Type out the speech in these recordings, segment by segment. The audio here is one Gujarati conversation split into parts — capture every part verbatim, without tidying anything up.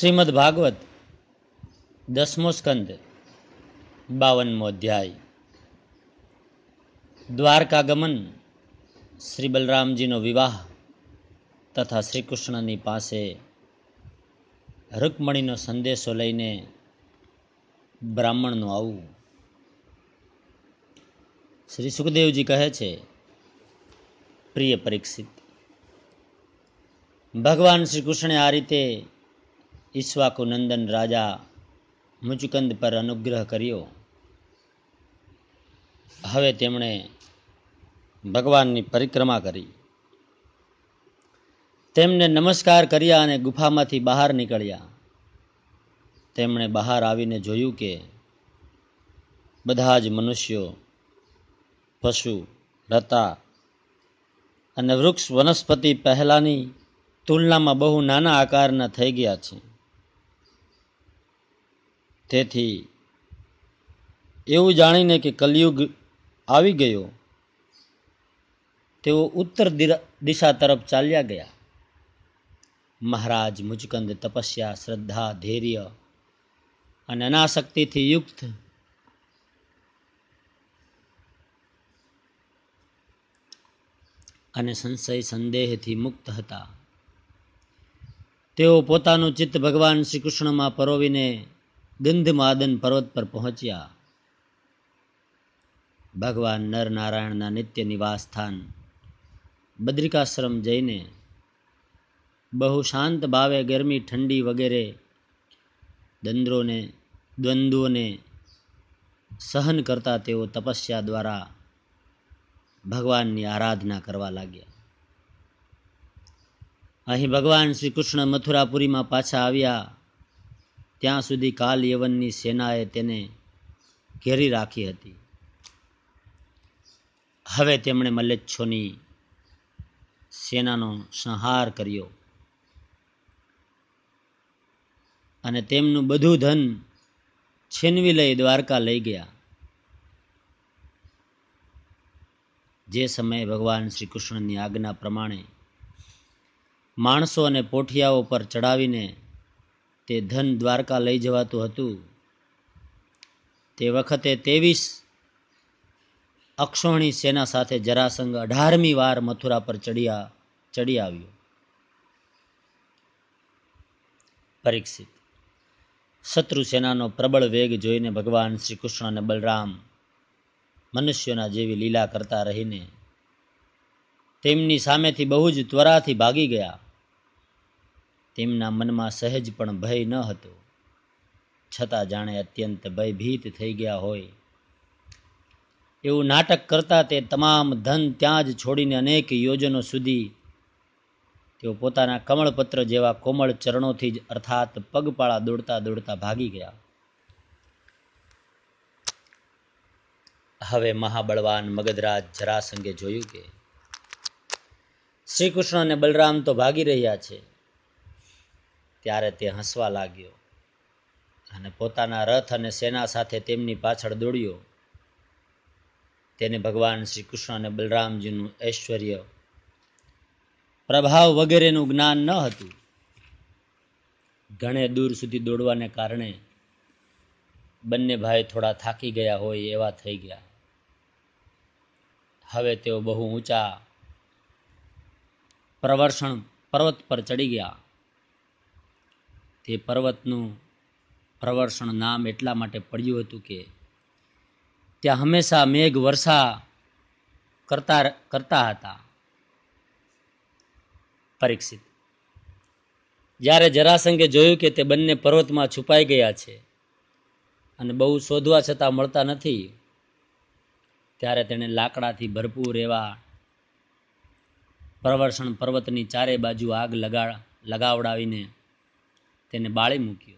શ્રીમદ ભાગવત દસમો સ્કંદ બાવનમો અધ્યાય. દ્વારકાગમન, શ્રી બલરામજીનો વિવાહ તથા શ્રી કૃષ્ણની પાસે રૂકમણીનો સંદેશો લઈને બ્રાહ્મણનું આવવું. શ્રી સુખદેવજી કહે છે, પ્રિય પરીક્ષિત, ભગવાન શ્રી કૃષ્ણે આ રીતે ઈક્ષ્વાકુ નંદન રાજા મુચુકંદ પર અનુગ્રહ કર્યો. હવે તેમણે ભગવાનની પરિક્રમા કરી. તેમને નમસ્કાર કર્યા અને ગુફામાંથી બહાર નીકળ્યા. તેમણે બહાર આવીને જોયું કે બધા જ મનુષ્યો, પશુ, લતા અને વૃક્ષ વનસ્પતિ પહેલાની તુલનામાં બહુ નાના આકારના થઈ ગયા છે. તેથી એવું જાણીને કે કલયુગ આવી ગયો, તેઓ ઉત્તર દિશા તરફ ચાલ્યા ગયા. મહારાજ મુચુકંદ તપસ્યા, શ્રદ્ધા, ધૈર્ય અને અનાસક્તિથી યુક્ત અને સંશય સંદેહથી મુક્ત હતા. તેઓ પોતાનું ચિત્ત ભગવાન શ્રી કૃષ્ણમાં પરોવીને ગંધમાદન પર્વત પર પહોંચ્યા. ભગવાન નરનારાયણના નિત્ય નિવાસ સ્થાન બદ્રિકાશ્રમ જઈને બહુ શાંત ભાવે ગરમી, ઠંડી વગેરે દંદ્રોને દ્વંદ્વોને સહન કરતા તેઓ તપસ્યા દ્વારા ભગવાનની આરાધના કરવા લાગ્યા. અહીં ભગવાન શ્રી કૃષ્ણ મથુરાપુરીમાં પાછા આવ્યા ત્યાં સુધી કાલ યવનની સેનાએ તેને ઘેરી રાખી હતી. હવે તેમણે મલ્લેચ્છોની સેનાનો સંહાર કર્યો અને તેમનું બધું ધન છીનવી લઈ દ્વારકા લઈ ગયા. જે સમયે ભગવાન શ્રી કૃષ્ણની આજ્ઞા પ્રમાણે માણસો અને પોઠિયાઓ પર ચડાવીને તે ધન દ્વારકા લઈ જવાતું હતું, તે વખતે ત્રેવીસ અક્ષોહિણી સેના સાથે જરાસંઘ અઢારમી વાર મથુરા પર ચડ્યા ચડી આવ્યો. પરીક્ષિત, શત્રુ સેનાનો પ્રબળ વેગ જોઈને ભગવાન શ્રી કૃષ્ણ અને બલરામ મનુષ્યોના જેવી લીલા કરતા રહીને તેમની સામેથી બહુ જ ત્વરાથી ભાગી ગયા. તેમના મનમાં સહેજ પણ ભય ન હતો, છતાં જાણે અત્યંત ભયભીત થઈ ગયા હોય એવું નાટક કરતા તે તમામ ધન ત્યાં જ છોડીને અનેક યોજનો સુધી તેઓ પોતાના કમળપત્ર જેવા કોમળ ચરણોથી જ અર્થાત પગપાળા દોડતા દોડતા ભાગી ગયા. હવે મહાબળવાન મગધરાજ જરાસંઘે જોયું કે શ્રી કૃષ્ણ અને બલરામ તો ભાગી રહ્યા છે, ત્યારે તે હસવા લાગ્યો અને પોતાના રથ અને સેના સાથે તેમની પાછળ દોડ્યો. તેને ભગવાન શ્રી કૃષ્ણ અને બલરામજીનું ઐશ્વર્ય, પ્રભાવ વગેરેનું જ્ઞાન ન હતું. ઘણે દૂર સુધી દોડવાને કારણે બંને ભાઈ થોડા થાકી ગયા હોય એવા થઈ ગયા. હવે તેઓ બહુ ઊંચા પ્રવર્ષણ પર્વત પર ચડી ગયા. તે પર્વતનું પ્રવર્ષણ નામ એટલા માટે પડ્યું હતું કે ત્યાં હંમેશા મેઘ વર્ષા કરતા કરતા હતા. પરીક્ષિત, જ્યારે જરાસંઘે જોયું કે તે બંને પર્વતમાં છુપાઈ ગયા છે અને બહુ શોધવા છતાં મળતા નથી, ત્યારે તેણે લાકડાથી ભરપૂર એવા પ્રવર્ષણ પર્વતની ચારે બાજુ આગ લગા લગાવડાવીને તેને બાળી મૂક્યો.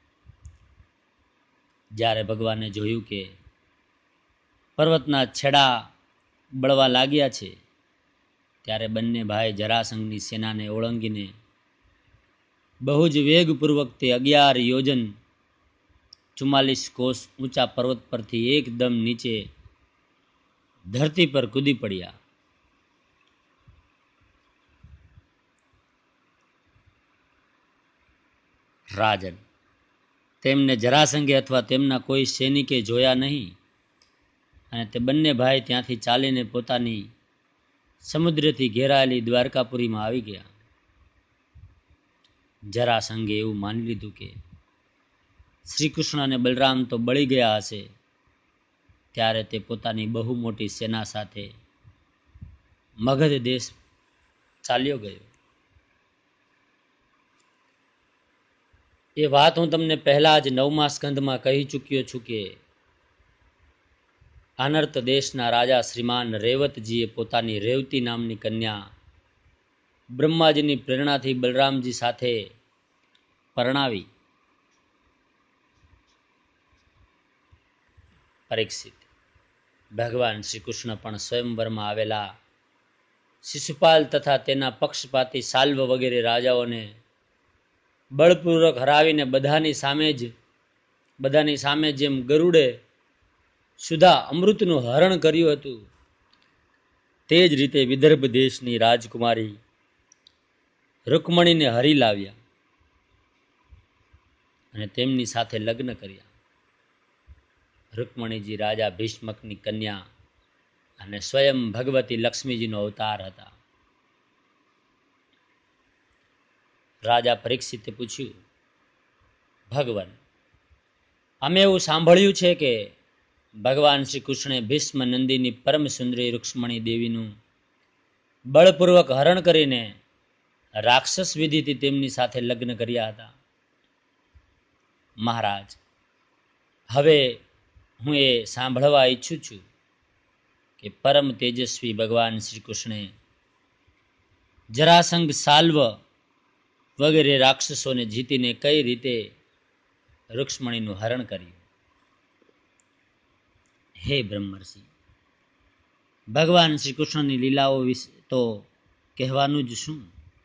જ્યારે ભગવાને જોયું કે પર્વતના છેડા બળવા લાગ્યા છે, ત્યારે બંને ભાઈ જરાસંઘની સેનાને ઓળંગીને બહુ જ વેગપૂર્વક તે અગિયાર યોજન ચુમ્માલીસ કોષ ઊંચા પર્વત પરથી એકદમ નીચે ધરતી પર કૂદી પડ્યા. રાજન, તેમને જરાસંઘે અથવા તેમના કોઈ સૈનિકે જોયા નહીં અને તે બંને ભાઈ ત્યાંથી ચાલીને પોતાની સમુદ્રથી ઘેરાયેલી દ્વારકાપુરીમાં આવી ગયા. જરાસંઘે એવું માની લીધું કે શ્રી કૃષ્ણ અને બલરામ તો બળી ગયા હશે, ત્યારે તે પોતાની બહુ મોટી સેના સાથે મગધ દેશ ચાલ્યો ગયો. એ વાત હું તમને પહેલા જ નવમા સ્કંધમાં કહી ચૂક્યો છું કે આનર્ત દેશના રાજા શ્રીમાન રેવતજીએ પોતાની રેવતી નામની કન્યા બ્રહ્માજીની પ્રેરણાથી બલરામજી સાથે પરણાવી. પરીક્ષિત, ભગવાન શ્રી કૃષ્ણ પણ સ્વયંવરમાં આવેલા શિશુપાલ તથા તેના પક્ષપાતી સાલ્વ વગેરે રાજાઓને બળપૂર્વક હરાવીને બધાની સામે જ બધાની સામે જેમ ગરુડે સુધા અમૃતનું હરણ કર્યું હતું, તે જ રીતે વિદર્ભ દેશની રાજકુમારી રૂકમણીને હરી લાવ્યા અને તેમની સાથે લગ્ન કર્યા. રૂકમણીજી રાજા ભીષ્મકની કન્યા અને સ્વયં ભગવતી લક્ષ્મીજીનો અવતાર હતા. રાજા પરીક્ષિતે પૂછ્યું, ભગવાન, અમે એવું સાંભળ્યું છે કે ભગવાન શ્રી કૃષ્ણે ભીષ્મ નંદીની પરમ સુંદરી રૂક્ષ્મણી દેવીનું બળપૂર્વક હરણ કરીને રાક્ષસ વિધિથી તેમની સાથે લગ્ન કર્યા હતા. મહારાજ, હવે હું એ સાંભળવા ઈચ્છું છું કે પરમ તેજસ્વી ભગવાન શ્રી કૃષ્ણે જરાસંઘ, સાલ્વ વગેરે રાક્ષસોને જીતીને કઈ રીતે રૂક્ષ્મણીનું હરણ કર્યું. હે બ્રહ્મર્ષિ, ભગવાન શ્રી કૃષ્ણની લીલાઓ વિશે તો કહેવાનું જ શું.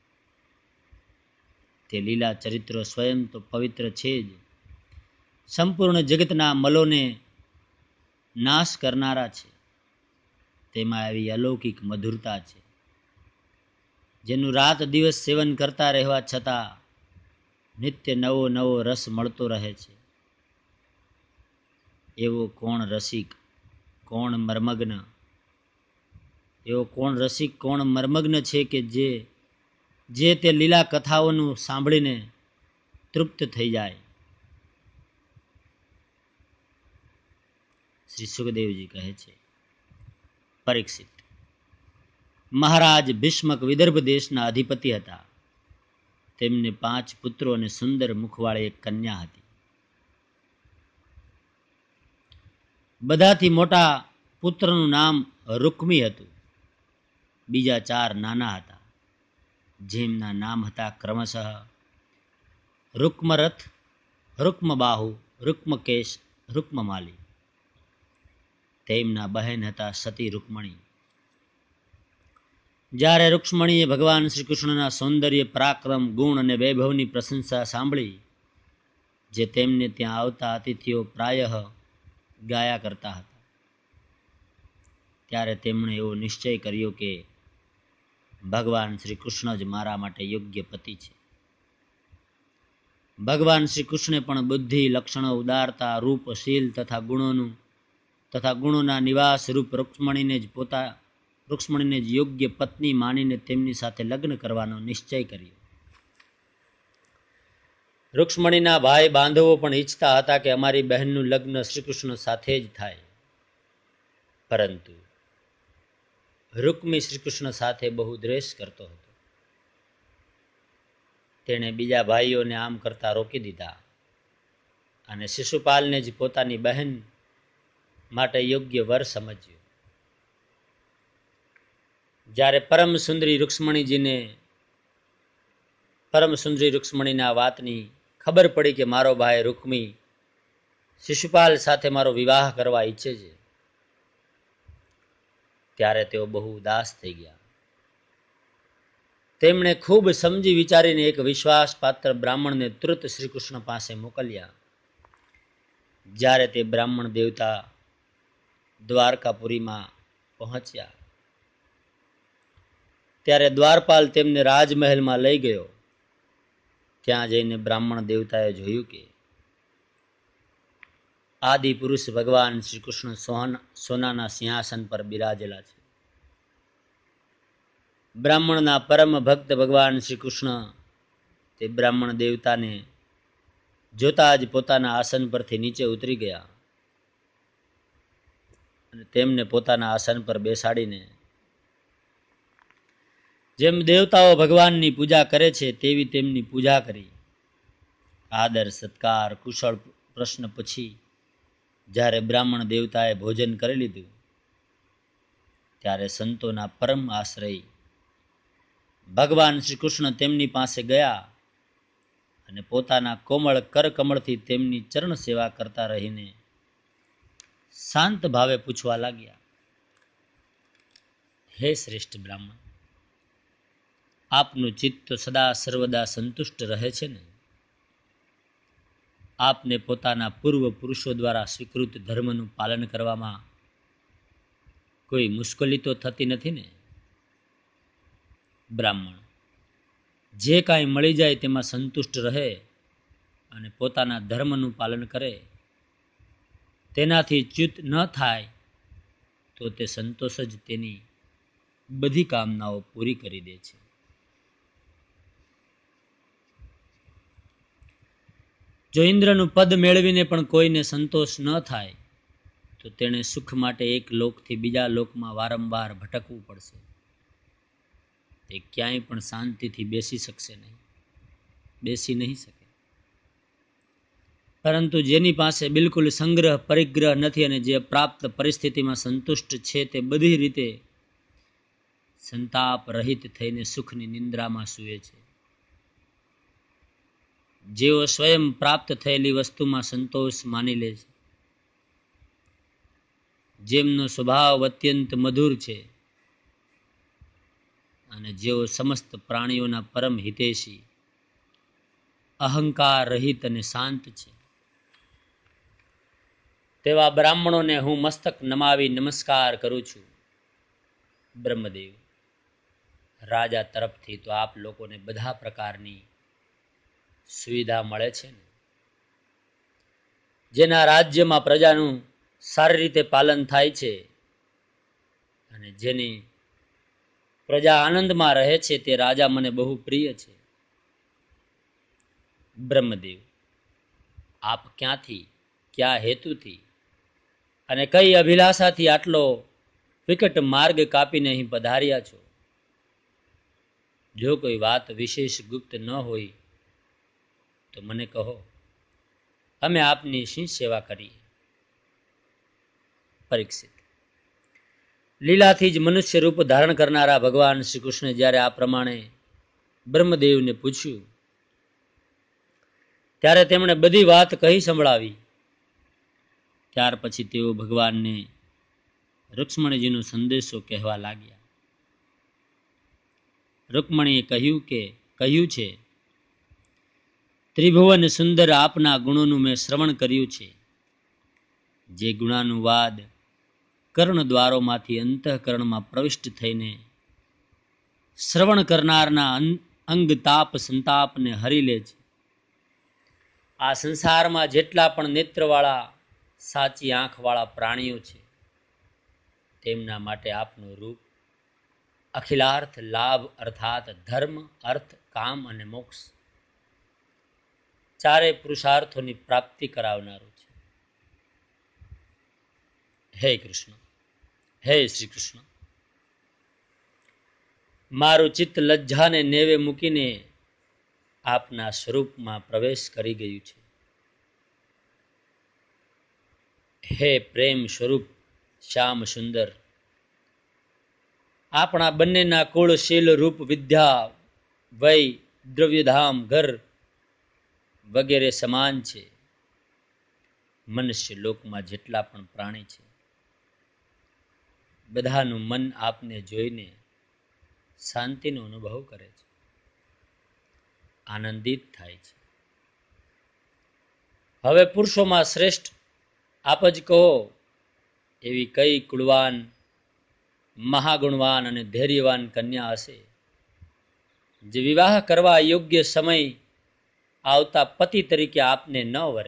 તે લીલા ચરિત્રો સ્વયં તો પવિત્ર છે જ, સંપૂર્ણ જગતના મલોને નાશ કરનારા છે. તેમાં એવી અલૌકિક મધુરતા છે જેનું રાત દિવસ સેવન કરતા રહેવા છતાં નિત્ય નવો નવો રસ મળતો રહે છે. એવો કોણ રસિક, કોણ મર્મગ્ન એવો કોણ રસિક કોણ મર્મગ્ન છે કે જે જે તે લીલા કથાઓનું સાંભળીને તૃપ્ત થઈ જાય. શ્રી સુખદેવજી કહે છે, પરીક્ષિત, મહારાજ ભીષ્મક વિદર્ભ દેશના અધિપતિ હતા. તેમને પાંચ પુત્રો અને સુંદર મુખવાળી એક કન્યા હતી. બધાથી મોટા પુત્રનું નામ રૂક્મી હતું. બીજા ચાર નાના હતા, જેમના નામ હતા ક્રમશઃ રૂક્મરથ, રૂક્મબાહુ, રૂક્મકેશ, રૂક્મમાલી. તેમના બહેન હતા સતી રૂક્મણી. જ્યારે રૂક્ષ્મણીએ ભગવાન શ્રી કૃષ્ણના સૌંદર્ય, પરાક્રમ, ગુણ અને વૈભવની પ્રશંસા સાંભળી, જે તેમને ત્યાં આવતા અતિથિઓ પ્રાયઃ ગાયા કરતા હતા, ત્યારે તેમણે એવો નિશ્ચય કર્યો કે ભગવાન શ્રી કૃષ્ણ જ મારા માટે યોગ્ય પતિ છે. ભગવાન શ્રી કૃષ્ણે પણ બુદ્ધિ, લક્ષણો, ઉદારતા, રૂપ, શીલ તથા ગુણોનું તથા ગુણોના નિવાસ રૂપ રૂક્ષ્મણીને જ પોતા રૂક્ષ્મણીને જ યોગ્ય પત્ની માનીને તેમની સાથે લગ્ન કરવાનો નિશ્ચય કર્યો. રૂક્ષ્મણીના ભાઈ બાંધવો પણ ઈચ્છતા હતા કે અમારી બહેનનું લગ્ન શ્રી કૃષ્ણ સાથે જ થાય, પરંતુ રૂક્મી શ્રી કૃષ્ણ સાથે બહુ દ્વેષ કરતો હતો. તેણે બીજા ભાઈઓને આમ કરતા રોકી દીધા અને શિશુપાલને જ પોતાની બહેન માટે યોગ્ય વર સમજ્યો. જ્યારે પરમ સુંદરી રૂક્ષ્મણીજીને પરમ સુંદરી રૂક્ષ્મણીના વાતની ખબર પડી કે મારો ભાઈ રૂક્મી શિશુપાલ સાથે મારો વિવાહ કરવા ઈચ્છે છે, ત્યારે તેઓ બહુ ઉદાસ થઈ ગયા. તેમણે ખૂબ સમજી વિચારીને એક વિશ્વાસપાત્ર બ્રાહ્મણને તુરત શ્રી કૃષ્ણ પાસે મોકલ્યા. જ્યારે તે બ્રાહ્મણ દેવતા દ્વારકાપુરીમાં પહોંચ્યા, ત્યારે દ્વારપાલ તેમને રાજમહેલમાં લઈ ગયો. ત્યાં જઈને બ્રાહ્મણ દેવતાએ જોયું કે આદિ પુરુષ ભગવાન શ્રી કૃષ્ણ સોહન સોનાના સિંહાસન પર બિરાજેલા છે. બ્રાહ્મણના પરમ ભક્ત ભગવાન શ્રી કૃષ્ણ તે બ્રાહ્મણ દેવતાને જોતા જ પોતાના આસન પરથી નીચે ઉતરી ગયા અને તેમને પોતાના આસન પર બેસાડીને જેમ દેવતાઓ ભગવાનની પૂજા કરે છે તેવી તેમની પૂજા કરી. આદર સત્કાર કુશળ પ્રશ્ન પછી જ્યારે બ્રાહ્મણ દેવતાએ ભોજન કરી લીધું ત્યારે સંતોના પરમ આશ્રય ભગવાન શ્રી કૃષ્ણ તેમની પાસે ગયા અને પોતાના કોમળ કરકમળથી તેમની ચરણ સેવા કરતા રહીને શાંત ભાવે પૂછવા લાગ્યા, હે શ્રેષ્ઠ બ્રાહ્મણ, આપનું ચિત્ત તો સદા સર્વદા સંતુષ્ટ રહે છે ને? આપને પોતાના પૂર્વ પુરુષો દ્વારા સ્વીકૃત ધર્મનું પાલન કરવામાં કોઈ મુશ્કેલી તો થતી નથી ને? બ્રાહ્મણ જે કાંઈ મળી જાય તેમાં સંતુષ્ટ રહે અને પોતાના ધર્મનું પાલન કરે, તેનાથી ચ્યુત ન થાય તો તે સંતોષ જ તેની બધી કામનાઓ પૂરી કરી દે છે. જો ઇન્દ્રનું પદ મેળવીને પણ કોઈને સંતોષ ન થાય તો તેણે સુખ માટે એક લોકથી બીજા લોકમાં વારંવાર ભટકવું પડશે. તે ક્યાંય પણ શાંતિથી બેસી શકશે નહીં, બેસી નહીં શકે. પરંતુ જેની પાસે બિલકુલ સંગ્રહ પરિગ્રહ નથી અને જે પ્રાપ્ત પરિસ્થિતિમાં સંતુષ્ટ છે તે બધી રીતે સંતાપ રહિત થઈને સુખની નિંદ્રામાં સૂવે છે. જેઓ સ્વયં પ્રાપ્ત થયેલી વસ્તુમાં સંતોષ માની લે છે, જેમનો સ્વભાવ અત્યંત મધુર છે અને જેઓ સમસ્ત પ્રાણીઓના પરમ હિતેશી, અહંકાર રહિત અને શાંત છે, તેવા બ્રાહ્મણોને હું મસ્તક નમાવી નમસ્કાર કરું છું. બ્રહ્મદેવ, રાજા તરફથી તો આપ લોકોને બધા પ્રકારની સુવિધા મળે છે ને? જેના રાજ્યમાં પ્રજાનું સારી રીતે પાલન થાય છે અને જેની પ્રજા આનંદમાં રહે છે તે રાજા મને બહુ પ્રિય છે. બ્રહ્મદેવ, આપ ક્યાંથી, કયા હેતુથી અને કઈ અભિલાષાથી આટલો વિકટ માર્ગ કાપીને અહીં પધાર્યા છો? જો કોઈ વાત વિશેષ ગુપ્ત ન હોય તો મને કહો, અમે આપની શી સેવા કરીએ? પરીક્ષિત, લીલાથી જ મનુષ્ય રૂપ ધારણ કરનારા ભગવાન શ્રી કૃષ્ણે જ્યારે આ પ્રમાણે બ્રહ્મદેવને પૂછ્યું ત્યારે તેમણે બધી વાત કહી સંભળાવી. ત્યાર પછી તેઓ ભગવાનને રૂક્ષ્મણીજીનો સંદેશો કહેવા લાગ્યા. રૂક્ષ્મણીએ કહ્યું કે કહ્યું છે, ત્રિભુવન સુંદર આપના ગુણોનું મેં શ્રવણ કર્યું છે. જે ગુણાનુવાદ કર્ણ દ્વારોમાંથી અંતઃકરણમાં પ્રવિષ્ટ થઈને શ્રવણ કરનારના અંગ તાપ સંતાપને હરી લે છે. આ સંસારમાં જેટલા પણ નેત્રવાળા સાચી આંખવાળા પ્રાણીઓ છે તેમના માટે આપનું રૂપ અખિલાર્થ લાભ અર્થાત ધર્મ, અર્થ, કામ અને મોક્ષ ચારે પુરુષાર્થોની પ્રાપ્તિ કરાવનારું છે. હે કૃષ્ણ, હે શ્રી કૃષ્ણ, મારું ચિત્ત લજ્જાને નેવે મૂકીને આપના સ્વરૂપમાં પ્રવેશ કરી ગયું છે. હે પ્રેમ સ્વરૂપ શ્યામ સુંદર, આપણા બંનેના કુળ, શીલ, રૂપ, વિદ્યા, વય, દ્રવ્યધામ, ઘર વગેરે સમાન છે. મનુષ્ય લોકમાં જેટલા પણ પ્રાણી છે બધાનું મન આપને જોઈને શાંતિનો અનુભવ કરે છે, આનંદિત થાય છે. હવે પુરુષોમાં શ્રેષ્ઠ આપ જ કહો, એવી કઈ કુળવાન, મહાગુણવાન અને ધૈર્યવાન કન્યા હશે જે વિવાહ કરવા યોગ્ય સમય આવતા પતિ તરીકે આપને ન વરે.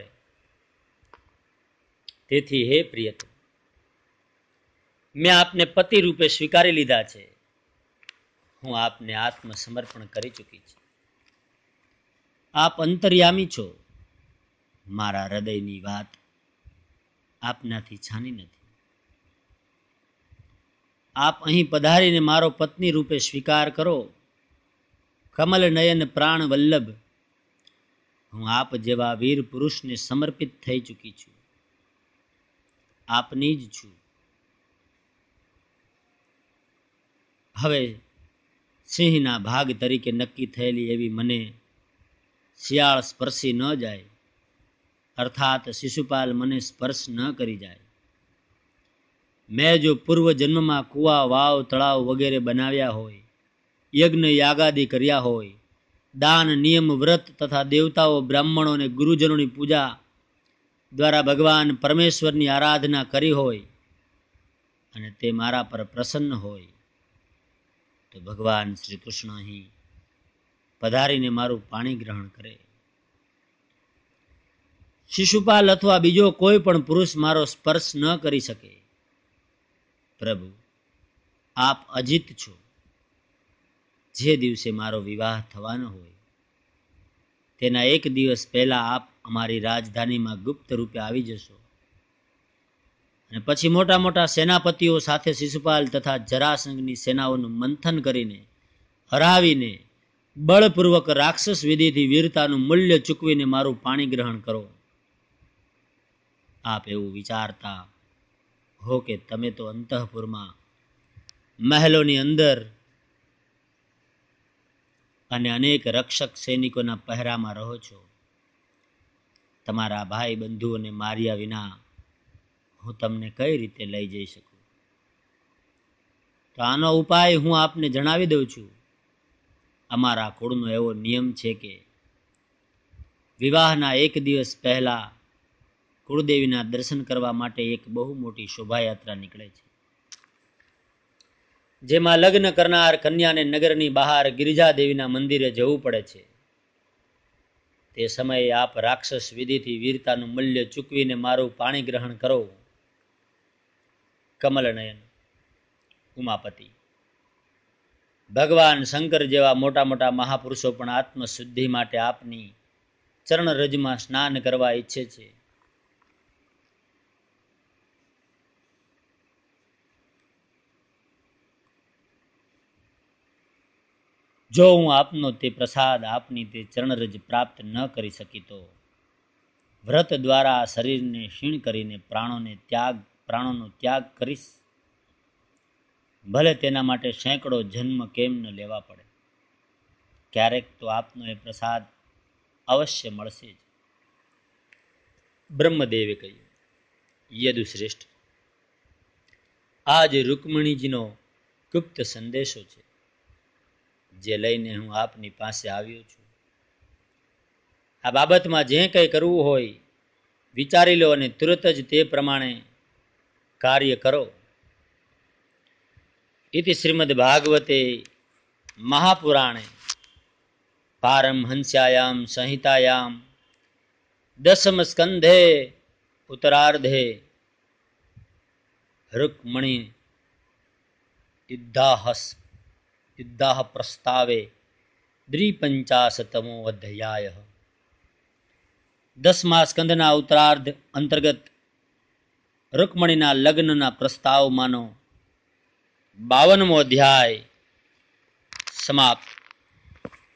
તેથી હે પ્રિયતમ, મેં આપને પતિ રૂપે સ્વીકારી લીધા છે. હું આપને આત્મસમર્પણ કરી ચૂકી છું. આપ અંતર્યામી છો. મારા હૃદયની વાત આપનાથી છાની નથી. આપ અહીં પધારીને મારો પત્ની રૂપે સ્વીકાર કરો. કમલ નયન પ્રાણ વલ્લભ, હું આપ જેવા વીર પુરુષને સમર્પિત થઈ ચૂકી છું. આપની જ છું. હવે સિંહના ભાગ તરીકે નક્કી થયેલી એવી મને શિયાળ સ્પર્શી ન જાય, અર્થાત શિશુપાલ મને સ્પર્શ ન કરી જાય. મેં જો પૂર્વ જન્મમાં કુવા, વાવ, તળાવ વગેરે બનાવ્યા હોય, યજ્ઞ યાગાદી કર્યા હોય, દાન, નિયમ, વ્રત તથા દેવતાઓ, બ્રાહ્મણો અને ગુરુજનોની પૂજા દ્વારા ભગવાન પરમેશ્વરની આરાધના કરી હોય અને તે મારા પર પ્રસન્ન હોય, તો ભગવાન શ્રી કૃષ્ણ અહીં પધારીને મારું પાણી ગ્રહણ કરે. શિશુપાલ અથવા બીજો કોઈ પણ પુરુષ મારો સ્પર્શ ન કરી શકે. પ્રભુ, આપ અજીત છો. જે દિવસે મારો વિવાહ થવાનો હોય તેના એક દિવસ પહેલા આપ અમારી રાજધાનીમાં ગુપ્ત રૂપે આવી જશો અને પછી મોટા મોટા સેનાપતિઓ સાથે શિશુપાલ તથા જરાસંઘની સેનાઓનું મંથન કરીને, હરાવીને, બળપૂર્વક રાક્ષસ વિધિથી વીરતાનું મૂલ્ય ચૂકવીને મારું પાણી ગ્રહણ કરો. આપ એવું વિચારતા હો કે તમે તો અંતઃપુરમાં, મહેલોની અંદર અને અનેક રક્ષક સૈનિકોના પહેરામાં રહો છો. તમારા ભાઈ બંધુઓને માર્યા વિના હું તમને કઈ રીતે લઈ જઈ શકું? તો આનો ઉપાય હું આપને જણાવી દઉં છું. અમારા કુળનો એવો નિયમ છે કે વિવાહના એક દિવસ પહેલા કુળદેવીના દર્શન કરવા માટે એક બહુ મોટી શોભાયાત્રા નીકળે છે, જેમાં લગ્ન કરનાર કન્યાને નગરની બહાર ગિરિજા દેવીના મંદિરે જવું પડે છે. તે સમયે આપ રાક્ષસ વિધિથી વીરતાનું મૂલ્ય ચૂકવીને મારું પાણી ગ્રહણ કરો. કમલનયન, ઉમાપતિ, ભગવાન શંકર જેવા મોટા મોટા મહાપુરુષો પણ આત્મશુદ્ધિ માટે આપની ચરણરજમાં સ્નાન કરવા ઈચ્છે છે. જો હું આપનો તે પ્રસાદ, આપની તે ચરણરજ પ્રાપ્ત ન કરી શકી તો વ્રત દ્વારા શરીરને ક્ષીણ કરીને પ્રાણોને ત્યાગ પ્રાણોનો ત્યાગ કરીશ. ભલે તેના માટે સેંકડો જન્મ કેમ ન લેવા પડે, ક્યારેક તો આપનો એ પ્રસાદ અવશ્ય મળશે જ. બ્રહ્મદેવે કહ્યું, યદુશ્રેષ્ઠ, આજ રૂકમણીજીનો ગુપ્ત સંદેશો છે, જે લઈને હું આપની પાસે આવ્યો છું. આ બાબતમાં જે કંઈ કરવું હોય વિચારી લો અને તુરત જ તે પ્રમાણે કાર્ય કરો. ઇતિ શ્રીમદ ભાગવતે મહાપુરાણે પારમહંસ્યાયામ સંહિતાયામ દસમ સ્કંધે ઉત્તરાર્ધે રૂકમણી યુદ્ધાહસ યુદ્ધાહ પ્રસ્તાવે દ્વિપંચાશતમો અધ્યાય. દસમા સ્કંધના ઉત્તરાર્ધ અંતર્ગત રૂકમણીના લગ્નના પ્રસ્તાવમાંનો બાવનમો અધ્યાય સમાપ્ત.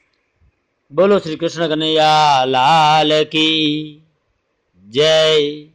બોલો શ્રી કૃષ્ણ કનૈયા લાલ કી જય.